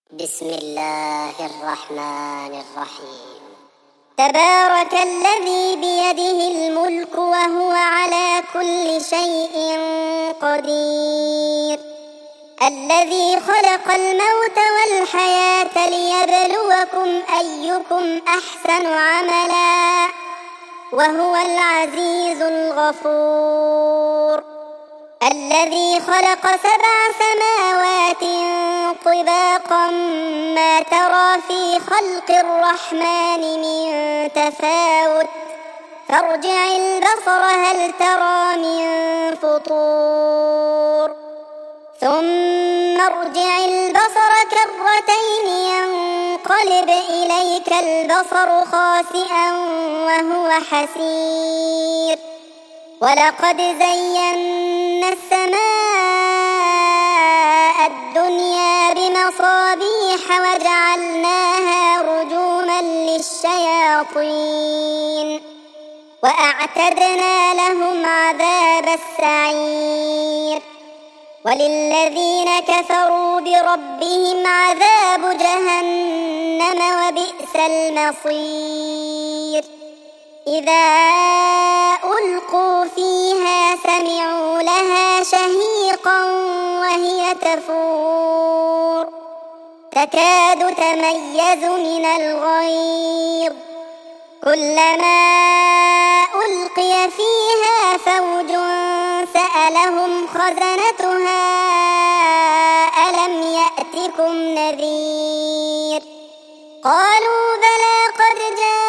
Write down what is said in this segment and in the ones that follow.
بسم الله الرحمن الرحيم. تبارك الذي بيده الملك وهو على كل شيء قدير، الذي خلق الموت والحياة ليبلوكم أيكم أحسن عملا وهو العزيز الغفور. الذي خلق 7 سماوات طباقا ما ترى في خلق الرحمن من تفاوت، فارجع البصر هل ترى من فطور، ثم ارجع البصر كرتين ينقلب إليك البصر خاسئا وهو حسير. ولقد زينا السماء الدنيا بمصابيح وجعلناها رجوما للشياطين وأعتدنا لهم عذاب السعير. وللذين كفروا بربهم عذاب جهنم وبئس المصير. إذا ألقوا فيها سمعوا لها شهيقا وهي تفور، تكاد تميز من الغيظ، كلما ألقي فيها فوج سألهم خزنتها ألم يأتكم نذير، قالوا بلى قد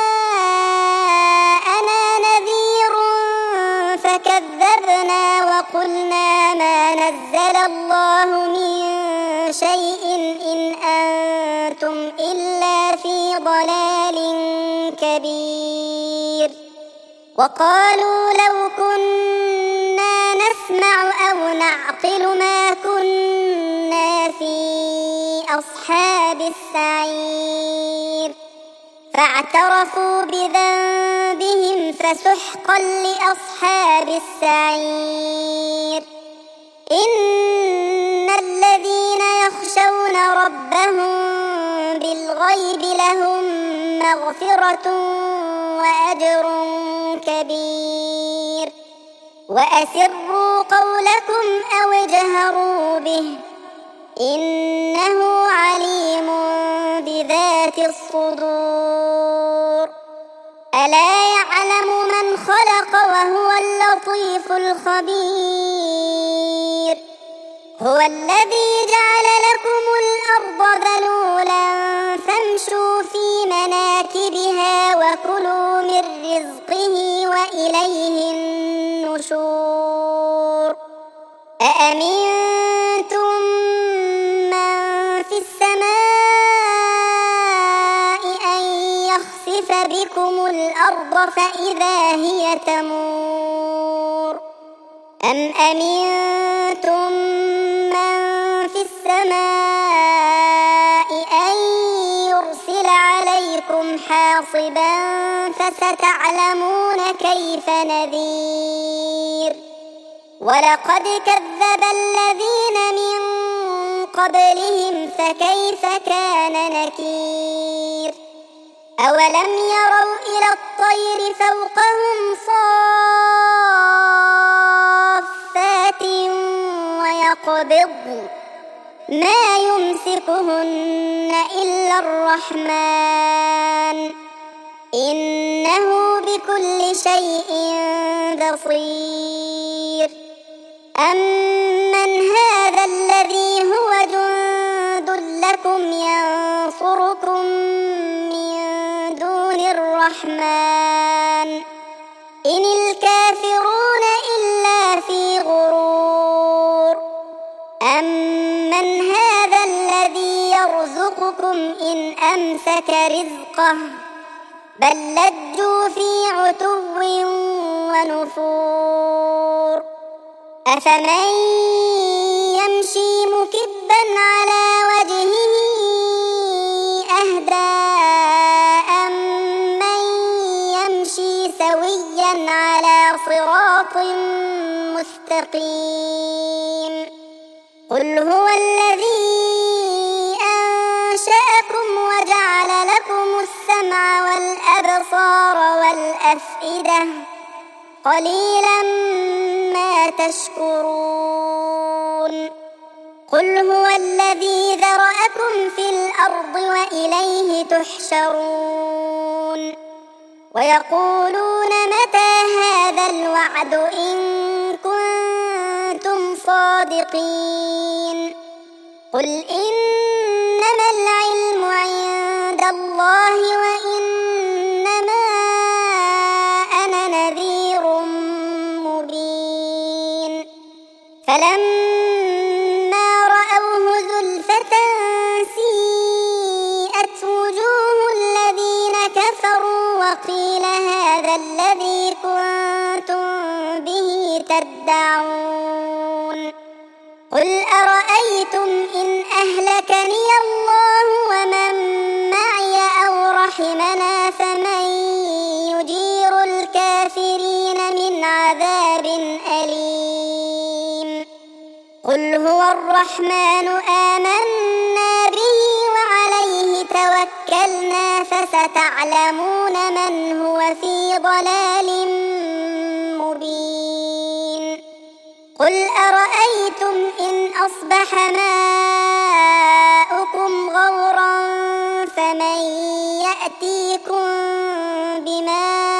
جاءنا نذير فكذبنا وقلنا ما نزل الله من شيء إن أنتم إلا في ضلال كبير. وقالوا لو كنا نسمع أو نعقل ما كنا في أصحاب السعير، فاعترفوا بذنبهم فسحقا لأصحاب السعير. إن الذين يخشون ربهم بالغيب لهم مغفرة وأجر كبير. وأسروا قولكم أو اجهروا به إنه عليم بذات الصدور. ألا يعلم من خلق وهو اللطيف الخبير. هو الذي جعل لكم الأرض ذلولا فامشوا في مناكبها وكلوا من رزقه وإليه النشور. أأمنتم من في السماء أن يخسف بكم الأرض فإذا هي تمور، أم أمنتم من في السماء أن يرسل عليكم حاصبا فستعلمون كيف نذير. ولقد كذب الذين من قبلهم فكيف كان نكير. أولم يروا إلى الطير فوقهم صافات ويقبضن ما يمسكهن إلا الرحمن إنه بكل شيء بصير. أمن هذا الذي هو جند لكم ينصركم من دون الرحمن إن الكافرون إلا في غرور. أمن هذا الذي يرزقكم إن أمسك رزقه بل لجوا في عتو ونفور. أفمن يمشي مكبا على وجهه أهدى أمن يمشي سويا على صراط مستقيم. قل هو الذي أنشأكم وجعل لكم السمع والأبصار والأفئدة قليلا ما تشكرون قل هو الذي ذرأكم في الأرض وإليه تحشرون ويقولون متى هذا الوعد إن كنتم صادقين قل إنما العلم عند الله وإنما أنا نذير مبين فلما رأوه زلفة سيئت وجوه الذين كفروا وقيل هذا الذي كنتم به تدعون قل أرأيتم إن أهلكني الله ومن معي أو رحمنا فمن يجير الكافرين من عذاب أليم قل هو الرحمن آمنا به وعليه توكلنا فستعلمون من هو في ضلال مبين قل أرأيتم إن أصبح ماؤكم غورا فمن يأتيكم بماء